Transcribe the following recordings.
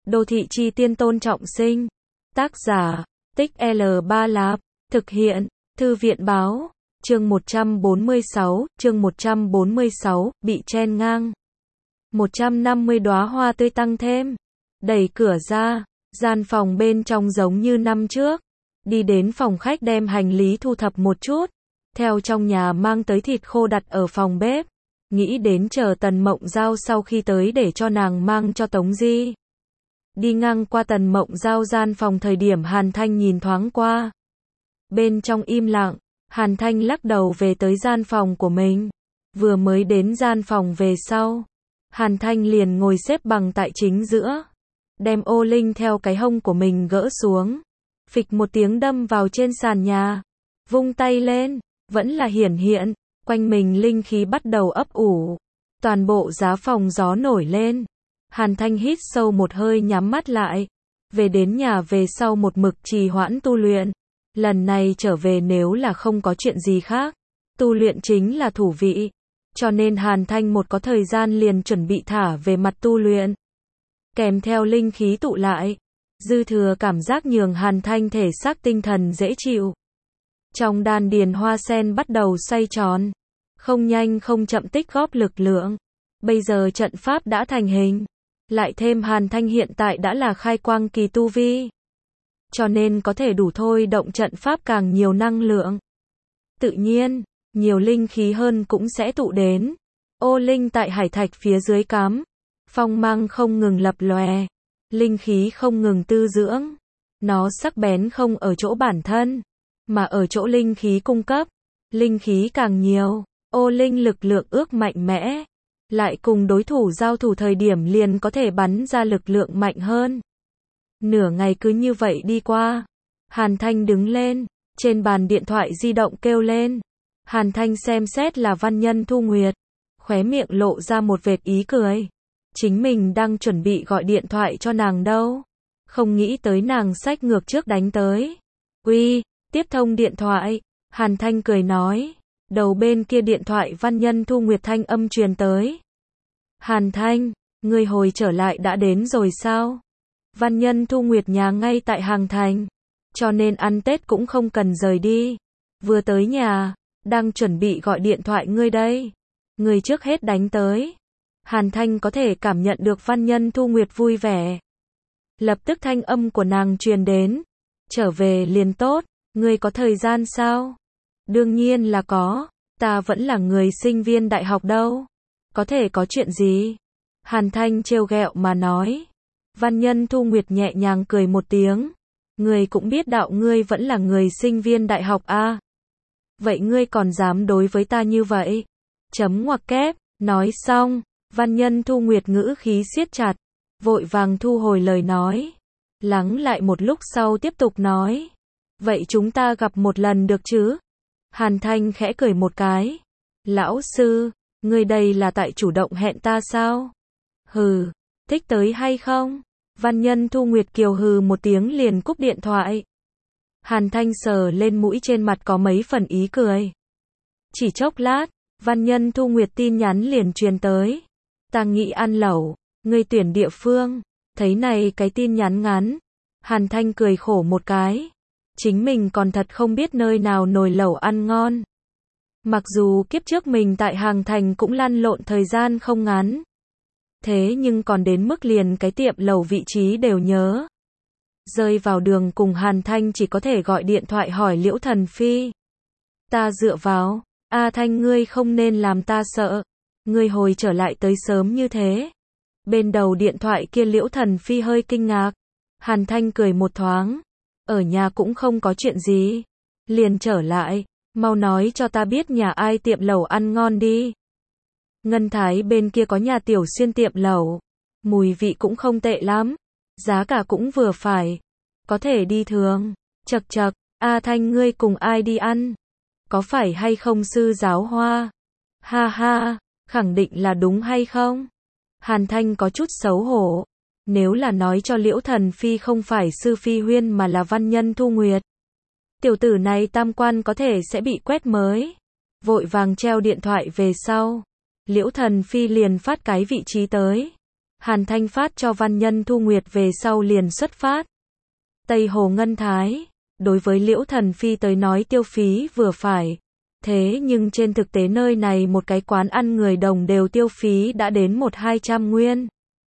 Đô thị chi tiên Tôn Trọng Sinh. Tác giả, Tích L3 Lạp. Thực hiện, Thư viện báo. Chương 146, bị chen ngang. 150 đóa hoa tươi tăng thêm. Đẩy cửa ra, gian phòng bên trong giống như năm trước. Đi đến phòng khách đem hành lý thu thập một chút. Theo trong nhà mang tới thịt khô đặt ở phòng bếp. Nghĩ đến chờ Tần Mộng Giao sau khi tới để cho nàng mang cho Tống Di. Đi ngang qua Tần Mộng Giao gian phòng thời điểm Hàn Thanh nhìn thoáng qua. Bên trong im lặng, Hàn Thanh lắc đầu về tới gian phòng của mình. Vừa mới đến gian phòng về sau, Hàn Thanh liền ngồi xếp bằng tại chính giữa. Đem ô linh theo cái hông của mình gỡ xuống. Phịch một tiếng đâm vào trên sàn nhà. Vung tay lên, vẫn là hiển hiện. Quanh mình linh khí bắt đầu ấp ủ. Toàn bộ giá phòng gió nổi lên. Hàn Thanh hít sâu một hơi nhắm mắt lại. Về đến nhà về sau một mực trì hoãn tu luyện. Lần này trở về nếu là không có chuyện gì khác. Tu luyện chính là thủ vị. Cho nên Hàn Thanh một có thời gian liền chuẩn bị thả về mặt tu luyện. Kèm theo linh khí tụ lại. Dư thừa cảm giác nhường Hàn Thanh thể xác tinh thần dễ chịu. Trong đan điền hoa sen bắt đầu xoay tròn. Không nhanh không chậm tích góp lực lượng. Bây giờ trận pháp đã thành hình. Lại thêm Hàn Thanh hiện tại đã là khai quang kỳ tu vi. Cho nên có thể đủ thôi động trận pháp càng nhiều năng lượng. Tự nhiên, nhiều linh khí hơn cũng sẽ tụ đến. Ô linh tại hải thạch phía dưới cắm. Phong mang không ngừng lập lòe. Linh khí không ngừng tư dưỡng. Nó sắc bén không ở chỗ bản thân, mà ở chỗ linh khí cung cấp. Linh khí càng nhiều, ô linh lực lượng ước mạnh mẽ. Lại cùng đối thủ giao thủ thời điểm liền có thể bắn ra lực lượng mạnh hơn. Nửa ngày cứ như vậy đi qua. Hàn Thanh đứng lên, trên bàn điện thoại di động kêu lên. Hàn Thanh xem xét là Văn Nhân Thu Nguyệt. Khóe miệng lộ ra một vệt ý cười. Chính mình đang chuẩn bị gọi điện thoại cho nàng đâu. Không nghĩ tới nàng xách ngược trước đánh tới. Uy, tiếp thông điện thoại. Hàn Thanh cười nói. Đầu bên kia điện thoại Văn Nhân Thu Nguyệt thanh âm truyền tới. Hàn Thanh, ngươi hồi trở lại đã đến rồi sao? Văn Nhân Thu Nguyệt nhà ngay tại Hàng Thành. Cho nên ăn Tết cũng không cần rời đi. Vừa tới nhà, đang chuẩn bị gọi điện thoại ngươi đây. Ngươi trước hết đánh tới. Hàn Thanh có thể cảm nhận được Văn Nhân Thu Nguyệt vui vẻ. Lập tức thanh âm của nàng truyền đến. Trở về liền tốt, ngươi có thời gian sao? Đương nhiên là có, ta vẫn là người sinh viên đại học đâu. Có thể có chuyện gì? Hàn Thanh trêu ghẹo mà nói. Văn Nhân Thu Nguyệt nhẹ nhàng cười một tiếng. Ngươi cũng biết đạo ngươi vẫn là người sinh viên đại học à? Vậy ngươi còn dám đối với ta như vậy? Chấm ngoặc kép, nói xong, Văn Nhân Thu Nguyệt ngữ khí siết chặt, vội vàng thu hồi lời nói. Lắng lại một lúc sau tiếp tục nói. Vậy chúng ta gặp một lần được chứ? Hàn Thanh khẽ cười một cái. Lão sư, ngươi đây là tại chủ động hẹn ta sao? Hừ, thích tới hay không? Văn Nhân Thu Nguyệt kiều hừ một tiếng liền cúp điện thoại. Hàn Thanh sờ lên mũi trên mặt có mấy phần ý cười. Chỉ chốc lát, Văn Nhân Thu Nguyệt tin nhắn liền truyền tới. Ta nghĩ ăn lẩu, ngươi tuyển địa phương. Thấy này cái tin nhắn ngắn. Hàn Thanh cười khổ một cái. Chính mình còn thật không biết nơi nào nồi lẩu ăn ngon. Mặc dù kiếp trước mình tại Hàng Thành cũng lăn lộn thời gian không ngắn. Thế nhưng còn đến mức liền cái tiệm lẩu vị trí đều nhớ. Rơi vào đường cùng Hàn Thanh chỉ có thể gọi điện thoại hỏi Liễu Thần Phi. Ta dựa vào, A Thanh ngươi không nên làm ta sợ. Ngươi hồi trở lại tới sớm như thế. Bên đầu điện thoại kia Liễu Thần Phi hơi kinh ngạc. Hàn Thanh cười một thoáng. Ở nhà cũng không có chuyện gì. Liền trở lại, mau nói cho ta biết nhà ai tiệm lẩu ăn ngon đi. Ngân Thái bên kia có nhà Tiểu Xuyên tiệm lẩu. Mùi vị cũng không tệ lắm. Giá cả cũng vừa phải. Có thể đi thường. Chậc chậc, A Thanh ngươi cùng ai đi ăn? Có phải hay không sư giáo Hoa? Ha ha, khẳng định là đúng hay không? Hàn Thanh có chút xấu hổ. Nếu là nói cho Liễu Thần Phi không phải sư Phi Huyên mà là Văn Nhân Thu Nguyệt. Tiểu tử này tam quan có thể sẽ bị quét mới. Vội vàng treo điện thoại về sau. Liễu Thần Phi liền phát cái vị trí tới. Hàn Thanh phát cho Văn Nhân Thu Nguyệt về sau liền xuất phát. Tây Hồ Ngân Thái, đối với Liễu Thần Phi tới nói tiêu phí vừa phải. Thế nhưng trên thực tế nơi này một cái quán ăn người đồng đều tiêu phí đã đến 100-200 nguyên.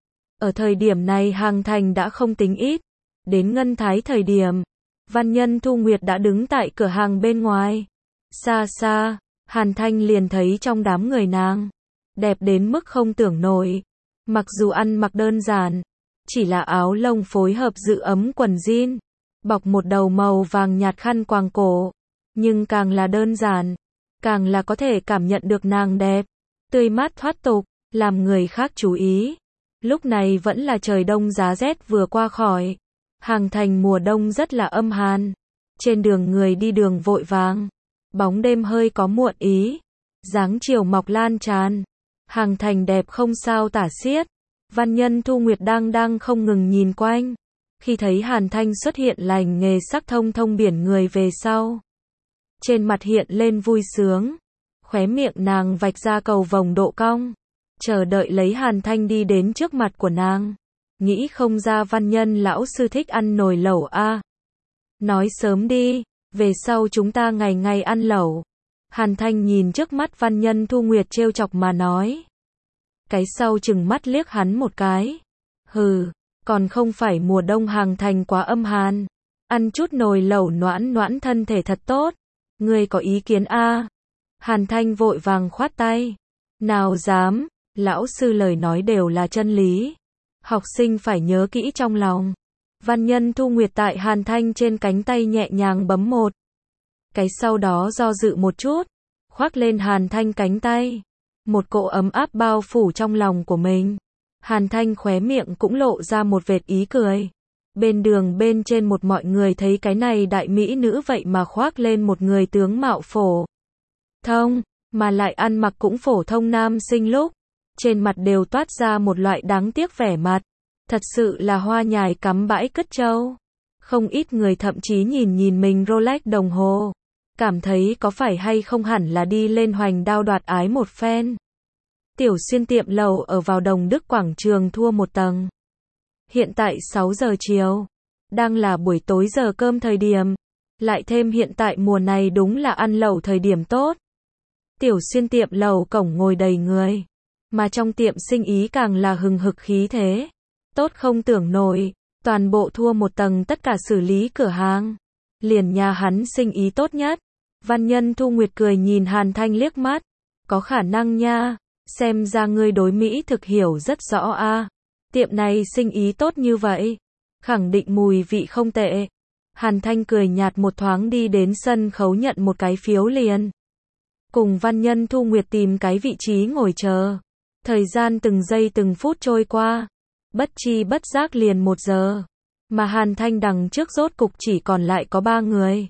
Ở thời điểm này Hàng Thành đã không tính ít. Đến Ngân Thái thời điểm, Văn Nhân Thu Nguyệt đã đứng tại cửa hàng bên ngoài. Xa xa, Hàn Thanh liền thấy trong đám người nàng, đẹp đến mức không tưởng nổi. Mặc dù ăn mặc đơn giản, chỉ là áo lông phối hợp giữ ấm quần jean, bọc một đầu màu vàng nhạt khăn quàng cổ. Nhưng càng là đơn giản, càng là có thể cảm nhận được nàng đẹp, tươi mát thoát tục, làm người khác chú ý. Lúc này vẫn là trời đông giá rét vừa qua khỏi. Hàng Thành mùa đông rất là âm hàn. Trên đường người đi đường vội vàng. Bóng đêm hơi có muộn ý. Dáng chiều mọc lan tràn. Hàng Thành đẹp không sao tả xiết. Văn Nhân Thu Nguyệt đang không ngừng nhìn quanh. Khi thấy Hàn Thanh xuất hiện lành nghề sắc thông thông biển người về sau. Trên mặt hiện lên vui sướng. Khóe miệng nàng vạch ra cầu vồng độ cong. Chờ đợi lấy Hàn Thanh đi đến trước mặt của nàng. Nghĩ không ra Văn Nhân lão sư thích ăn nồi lẩu a. Nói sớm đi, về sau chúng ta ngày ngày ăn lẩu. Hàn Thanh nhìn trước mắt Văn Nhân Thu Nguyệt trêu chọc mà nói. Cái sau chừng mắt liếc hắn một cái. Hừ, còn không phải mùa đông Hàng Thành quá âm hàn. Ăn chút nồi lẩu noãn noãn thân thể thật tốt. Ngươi có ý kiến a? Hàn Thanh vội vàng khoát tay. Nào dám, lão sư lời nói đều là chân lý. Học sinh phải nhớ kỹ trong lòng. Văn Nhân Thu Nguyệt tại Hàn Thanh trên cánh tay nhẹ nhàng bấm một cái, sau đó do dự một chút, khoác lên Hàn Thanh cánh tay. Một cỗ ấm áp bao phủ trong lòng của mình. Hàn Thanh khóe miệng cũng lộ ra một vệt ý cười. Bên đường bên trên một mọi người thấy cái này đại mỹ nữ vậy mà khoác lên một người tướng mạo phổ thông, mà lại ăn mặc cũng phổ thông nam sinh lúc. Trên mặt đều toát ra một loại đáng tiếc vẻ mặt. Thật sự là hoa nhài cắm bãi cất trâu. Không ít người thậm chí nhìn mình Rolex đồng hồ. Cảm thấy có phải hay không hẳn là đi lên hoành đao đoạt ái một phen. Tiểu Xuyên tiệm lẩu ở vào Đồng Đức Quảng Trường thua một tầng. Hiện tại 6 giờ chiều. Đang là buổi tối giờ cơm thời điểm. Lại thêm hiện tại mùa này đúng là ăn lẩu thời điểm tốt. Tiểu Xuyên tiệm lẩu cổng ngồi đầy người. Mà trong tiệm sinh ý càng là hừng hực khí thế. Tốt không tưởng nổi. Toàn bộ thua một tầng tất cả xử lý cửa hàng. Liền nhà hắn sinh ý tốt nhất. Văn Nhân Thu Nguyệt cười nhìn Hàn Thanh liếc mắt. Có khả năng nha. Xem ra ngươi đối Mỹ thực hiểu rất rõ a. Tiệm này sinh ý tốt như vậy. Khẳng định mùi vị không tệ. Hàn Thanh cười nhạt một thoáng đi đến sân khấu nhận một cái phiếu liền. Cùng Văn Nhân Thu Nguyệt tìm cái vị trí ngồi chờ. Thời gian từng giây từng phút trôi qua. Bất chi bất giác liền 1 giờ. Mà Hàn Thanh đằng trước rốt cục chỉ còn lại có 3 người.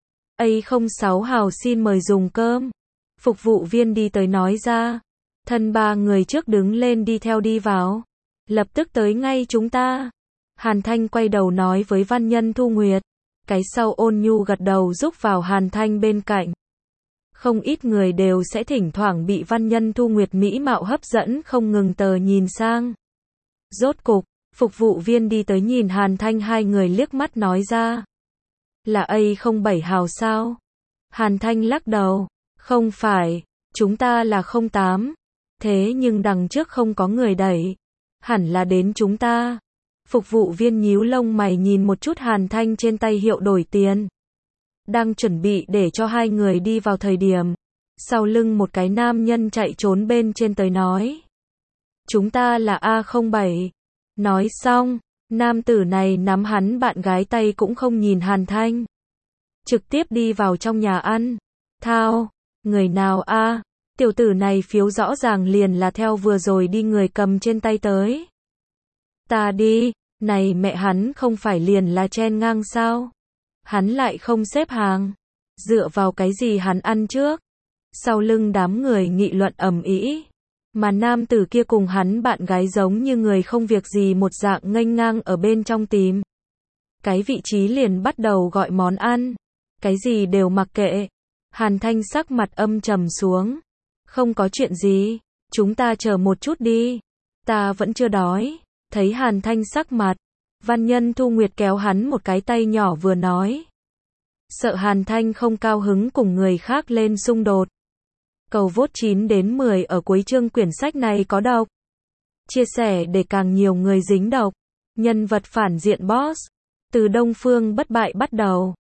A06 hào xin mời dùng cơm. Phục vụ viên đi tới nói ra. Thân 3 người trước đứng lên đi theo đi vào. Lập tức tới ngay chúng ta. Hàn Thanh quay đầu nói với Văn Nhân Thu Nguyệt. Cái sau ôn nhu gật đầu giúp vào Hàn Thanh bên cạnh. Không ít người đều sẽ thỉnh thoảng bị Văn Nhân Thu Nguyệt mỹ mạo hấp dẫn không ngừng tờ nhìn sang. Rốt cục, phục vụ viên đi tới nhìn Hàn Thanh 2 người liếc mắt nói ra. Là A07 hào sao? Hàn Thanh lắc đầu. Không phải, chúng ta là 08. Thế nhưng đằng trước không có người đẩy. Hẳn là đến chúng ta. Phục vụ viên nhíu lông mày nhìn một chút Hàn Thanh trên tay hiệu đổi tiền. Đang chuẩn bị để cho 2 người đi vào thời điểm. Sau lưng một cái nam nhân chạy trốn bên trên tới nói. Chúng ta là A07. Nói xong, nam tử này nắm hắn bạn gái tay cũng không nhìn Hàn Thanh. Trực tiếp đi vào trong nhà ăn. Thao, người nào a? Tiểu tử này phiếu rõ ràng liền là theo vừa rồi đi người cầm trên tay tới. Ta đi, này mẹ hắn không phải liền là chen ngang sao? Hắn lại không xếp hàng. Dựa vào cái gì hắn ăn trước? Sau lưng đám người nghị luận ầm ĩ. Mà nam tử kia cùng hắn bạn gái giống như người không việc gì một dạng nghênh ngang ở bên trong tìm. Cái vị trí liền bắt đầu gọi món ăn. Cái gì đều mặc kệ. Hàn Thanh sắc mặt âm trầm xuống. Không có chuyện gì. Chúng ta chờ một chút đi. ta vẫn chưa đói. Thấy Hàn Thanh sắc mặt, Văn Nhân Thu Nguyệt kéo hắn một cái tay nhỏ vừa nói. Sợ Hàn Thanh không cao hứng cùng người khác lên xung đột. Cầu vote 9 đến 10 ở cuối chương quyển sách này có độc. Chia sẻ để càng nhiều người dính độc. Nhân vật phản diện boss. Từ Đông Phương bất bại bắt đầu.